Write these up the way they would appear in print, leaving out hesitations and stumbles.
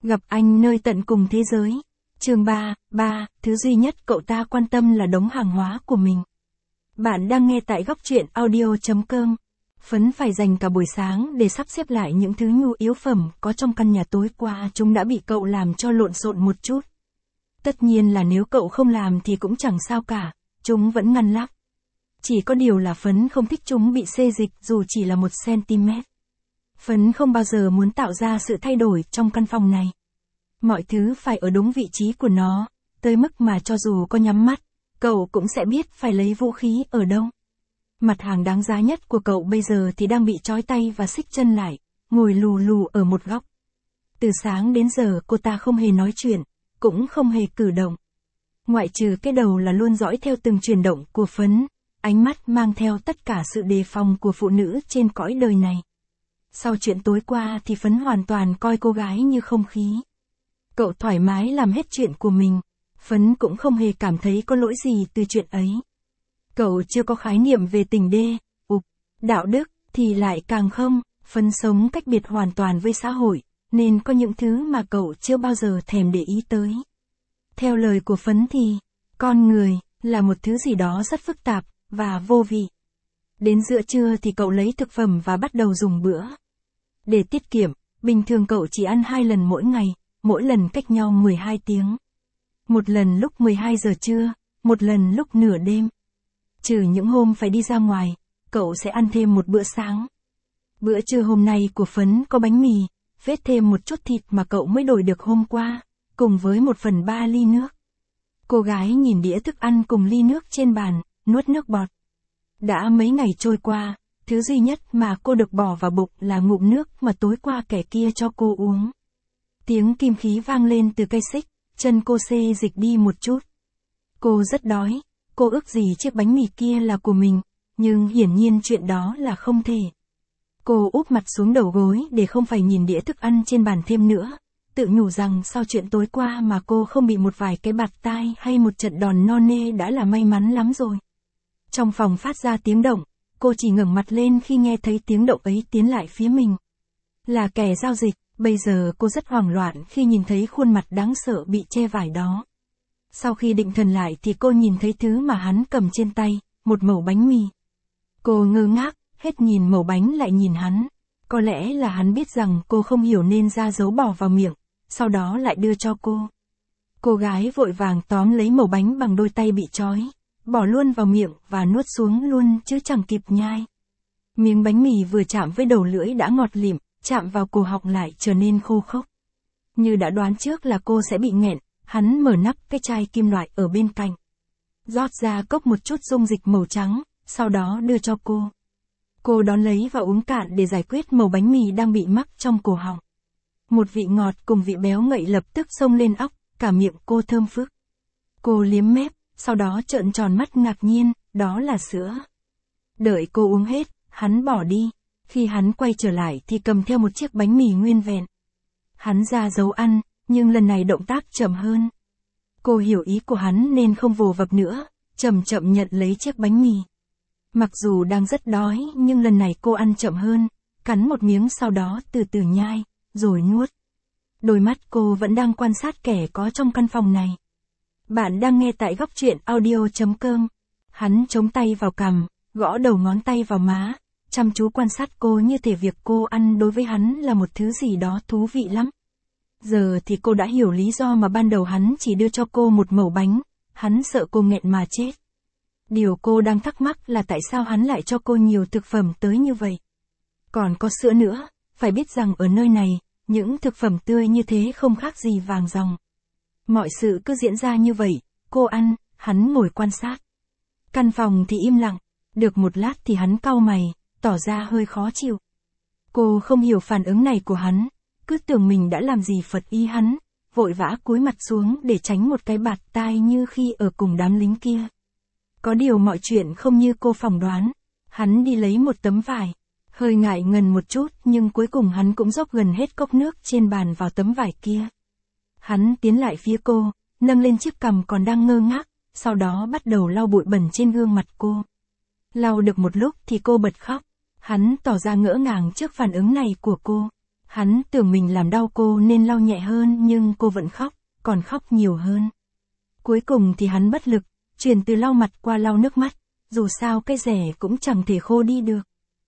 Gặp anh nơi tận cùng thế giới. Chương 3, thứ duy nhất cậu ta quan tâm là đống hàng hóa của mình. Bạn đang nghe tại góc truyện audio.com. Phấn phải dành cả buổi sáng để sắp xếp lại những thứ nhu yếu phẩm có trong căn nhà tối qua, chúng đã bị cậu làm cho lộn xộn một chút. Tất nhiên là nếu cậu không làm thì cũng chẳng sao cả, chúng vẫn ngăn lắm. Chỉ có điều là Phấn không thích chúng bị xê dịch dù chỉ là 1 cm. Phấn không bao giờ muốn tạo ra sự thay đổi trong căn phòng này. Mọi thứ phải ở đúng vị trí của nó, tới mức mà cho dù có nhắm mắt, cậu cũng sẽ biết phải lấy vũ khí ở đâu. Mặt hàng đáng giá nhất của cậu bây giờ thì đang bị trói tay và xích chân lại, ngồi lù lù ở một góc. Từ sáng đến giờ cô ta không hề nói chuyện, cũng không hề cử động. Ngoại trừ cái đầu là luôn dõi theo từng chuyển động của Phấn, ánh mắt mang theo tất cả sự đề phòng của phụ nữ trên cõi đời này. Sau chuyện tối qua thì Phấn hoàn toàn coi cô gái như không khí. Cậu thoải mái làm hết chuyện của mình, Phấn cũng không hề cảm thấy có lỗi gì từ chuyện ấy. Cậu chưa có khái niệm về tình đê, đạo đức, thì lại càng không. Phấn sống cách biệt hoàn toàn với xã hội, nên có những thứ mà cậu chưa bao giờ thèm để ý tới. Theo lời của Phấn thì, con người là một thứ gì đó rất phức tạp và vô vị. Đến giữa trưa thì cậu lấy thực phẩm và bắt đầu dùng bữa. Để tiết kiệm, bình thường cậu chỉ ăn 2 lần mỗi ngày, mỗi lần cách nhau 12 tiếng. Một lần lúc 12 giờ trưa, một lần lúc nửa đêm. Trừ những hôm phải đi ra ngoài, cậu sẽ ăn thêm một bữa sáng. Bữa trưa hôm nay của Phấn có bánh mì, vết thêm một chút thịt mà cậu mới đổi được hôm qua, cùng với 1/3 ly nước. Cô gái nhìn đĩa thức ăn cùng ly nước trên bàn, nuốt nước bọt. Đã mấy ngày trôi qua, thứ duy nhất mà cô được bỏ vào bụng là ngụm nước mà tối qua kẻ kia cho cô uống. Tiếng kim khí vang lên từ cây xích, chân cô xê dịch đi một chút. Cô rất đói, cô ước gì chiếc bánh mì kia là của mình, nhưng hiển nhiên chuyện đó là không thể. Cô úp mặt xuống đầu gối để không phải nhìn đĩa thức ăn trên bàn thêm nữa, tự nhủ rằng sau chuyện tối qua mà cô không bị một vài cái bạt tai hay một trận đòn no nê đã là may mắn lắm rồi. Trong phòng phát ra tiếng động, cô chỉ ngẩng mặt lên khi nghe thấy tiếng động ấy tiến lại phía mình. Là kẻ giao dịch, bây giờ cô rất hoảng loạn khi nhìn thấy khuôn mặt đáng sợ bị che vải đó. Sau khi định thần lại thì cô nhìn thấy thứ mà hắn cầm trên tay, một mẩu bánh mì. Cô ngơ ngác, hết nhìn mẩu bánh lại nhìn hắn. Có lẽ là hắn biết rằng cô không hiểu nên ra dấu bỏ vào miệng, sau đó lại đưa cho cô. Cô gái vội vàng tóm lấy mẩu bánh bằng đôi tay bị trói, bỏ luôn vào miệng và nuốt xuống luôn chứ chẳng kịp nhai. Miếng bánh mì vừa chạm với đầu lưỡi đã ngọt lịm, chạm vào cổ họng lại trở nên khô khốc. Như đã đoán trước là cô sẽ bị nghẹn, hắn mở nắp cái chai kim loại ở bên cạnh. Rót ra cốc một chút dung dịch màu trắng, sau đó đưa cho cô. Cô đón lấy và uống cạn để giải quyết mẩu bánh mì đang bị mắc trong cổ họng. Một vị ngọt cùng vị béo ngậy lập tức xông lên óc, cả miệng cô thơm phức. Cô liếm mép, sau đó trợn tròn mắt ngạc nhiên, đó là sữa. Đợi cô uống hết, hắn bỏ đi. Khi hắn quay trở lại thì cầm theo một chiếc bánh mì nguyên vẹn. Hắn ra dấu ăn, nhưng lần này động tác chậm hơn. Cô hiểu ý của hắn nên không vồ vập nữa, chậm chậm nhận lấy chiếc bánh mì. Mặc dù đang rất đói nhưng lần này cô ăn chậm hơn, cắn một miếng sau đó từ từ nhai, rồi nuốt. Đôi mắt cô vẫn đang quan sát kẻ có trong căn phòng này. Bạn đang nghe tại góc truyện audio.com. Hắn chống tay vào cằm, gõ đầu ngón tay vào má, chăm chú quan sát cô như thể việc cô ăn đối với hắn là một thứ gì đó thú vị lắm. Giờ thì cô đã hiểu lý do mà ban đầu hắn chỉ đưa cho cô một mẩu bánh, hắn sợ cô nghẹn mà chết. Điều cô đang thắc mắc là tại sao hắn lại cho cô nhiều thực phẩm tới như vậy. Còn có sữa nữa, phải biết rằng ở nơi này, những thực phẩm tươi như thế không khác gì vàng ròng. Mọi sự cứ diễn ra như vậy, cô ăn, hắn ngồi quan sát. Căn phòng thì im lặng, được một lát thì hắn cau mày, tỏ ra hơi khó chịu. Cô không hiểu phản ứng này của hắn, cứ tưởng mình đã làm gì phật ý hắn, vội vã cúi mặt xuống để tránh một cái bạt tai như khi ở cùng đám lính kia. Có điều mọi chuyện không như cô phỏng đoán, hắn đi lấy một tấm vải, hơi ngại ngần một chút nhưng cuối cùng hắn cũng dốc gần hết cốc nước trên bàn vào tấm vải kia. Hắn tiến lại phía cô, nâng lên chiếc cằm còn đang ngơ ngác, sau đó bắt đầu lau bụi bẩn trên gương mặt cô. Lau được một lúc thì cô bật khóc, hắn tỏ ra ngỡ ngàng trước phản ứng này của cô. Hắn tưởng mình làm đau cô nên lau nhẹ hơn nhưng cô vẫn khóc, còn khóc nhiều hơn. Cuối cùng thì hắn bất lực, chuyển từ lau mặt qua lau nước mắt, dù sao cái rẻ cũng chẳng thể khô đi được.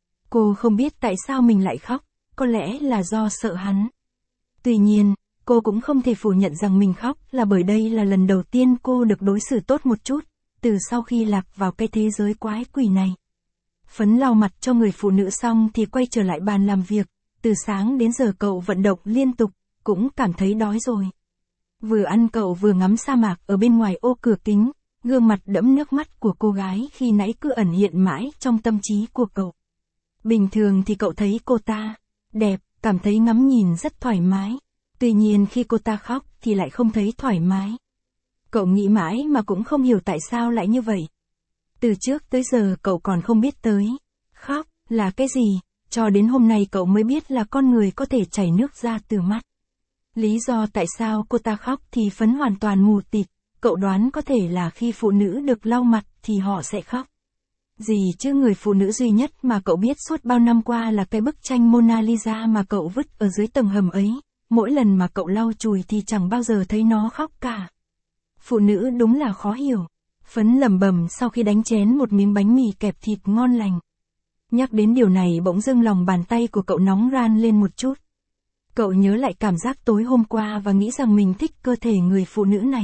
Cô không biết tại sao mình lại khóc, có lẽ là do sợ hắn. Tuy nhiên, cô cũng không thể phủ nhận rằng mình khóc là bởi đây là lần đầu tiên cô được đối xử tốt một chút, từ sau khi lạc vào cái thế giới quái quỷ này. Phấn lau mặt cho người phụ nữ xong thì quay trở lại bàn làm việc, từ sáng đến giờ cậu vận động liên tục, cũng cảm thấy đói rồi. Vừa ăn cậu vừa ngắm sa mạc ở bên ngoài ô cửa kính, gương mặt đẫm nước mắt của cô gái khi nãy cứ ẩn hiện mãi trong tâm trí của cậu. Bình thường thì cậu thấy cô ta đẹp, cảm thấy ngắm nhìn rất thoải mái. Tuy nhiên khi cô ta khóc thì lại không thấy thoải mái. Cậu nghĩ mãi mà cũng không hiểu tại sao lại như vậy. Từ trước tới giờ cậu còn không biết tới khóc là cái gì, cho đến hôm nay cậu mới biết là con người có thể chảy nước ra từ mắt. Lý do tại sao cô ta khóc thì Phấn hoàn toàn mù tịt, cậu đoán có thể là khi phụ nữ được lau mặt thì họ sẽ khóc. Gì chứ, người phụ nữ duy nhất mà cậu biết suốt bao năm qua là cái bức tranh Mona Lisa mà cậu vứt ở dưới tầng hầm ấy, mỗi lần mà cậu lau chùi thì chẳng bao giờ thấy nó khóc cả. Phụ nữ đúng là khó hiểu. Phấn lẩm bẩm sau khi đánh chén một miếng bánh mì kẹp thịt ngon lành. Nhắc đến điều này bỗng dưng lòng bàn tay của cậu nóng ran lên một chút. Cậu nhớ lại cảm giác tối hôm qua và nghĩ rằng mình thích cơ thể người phụ nữ này.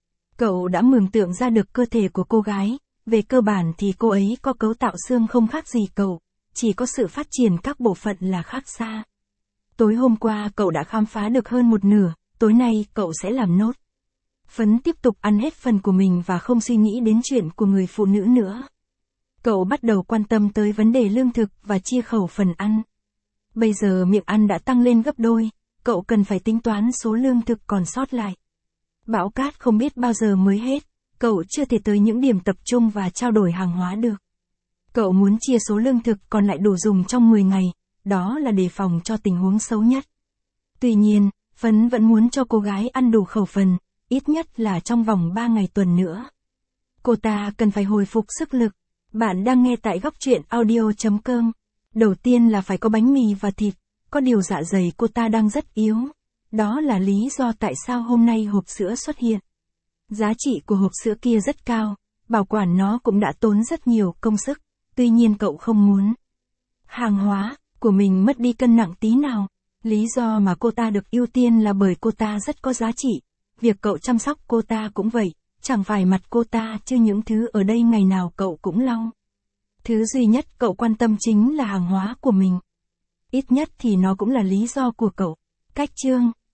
Cậu đã mường tượng ra được cơ thể của cô gái, về cơ bản thì cô ấy có cấu tạo xương không khác gì cậu, chỉ có sự phát triển các bộ phận là khác xa. Tối hôm qua cậu đã khám phá được hơn một nửa, tối nay cậu sẽ làm nốt. Phấn tiếp tục ăn hết phần của mình và không suy nghĩ đến chuyện của người phụ nữ nữa. Cậu bắt đầu quan tâm tới vấn đề lương thực và chia khẩu phần ăn. Bây giờ miệng ăn đã tăng lên gấp đôi, cậu cần phải tính toán số lương thực còn sót lại. Bão cát không biết bao giờ mới hết, cậu chưa thể tới những điểm tập trung và trao đổi hàng hóa được. Cậu muốn chia số lương thực còn lại đủ dùng trong 10 ngày, đó là đề phòng cho tình huống xấu nhất. Tuy nhiên, Phấn vẫn muốn cho cô gái ăn đủ khẩu phần, ít nhất là trong vòng 3 ngày tuần nữa. Cô ta cần phải hồi phục sức lực. Bạn đang nghe tại góc truyện audio.com. Đầu tiên là phải có bánh mì và thịt, có điều dạ dày cô ta đang rất yếu. Đó là lý do tại sao hôm nay hộp sữa xuất hiện. Giá trị của hộp sữa kia rất cao, bảo quản nó cũng đã tốn rất nhiều công sức, tuy nhiên cậu không muốn hàng hóa của mình mất đi cân nặng tí nào. Lý do mà cô ta được ưu tiên là bởi cô ta rất có giá trị. Việc cậu chăm sóc cô ta cũng vậy, chẳng phải mặt cô ta chứ những thứ ở đây ngày nào cậu cũng lau. Thứ duy nhất cậu quan tâm chính là hàng hóa của mình. Ít nhất thì nó cũng là lý do của cậu. Cách chương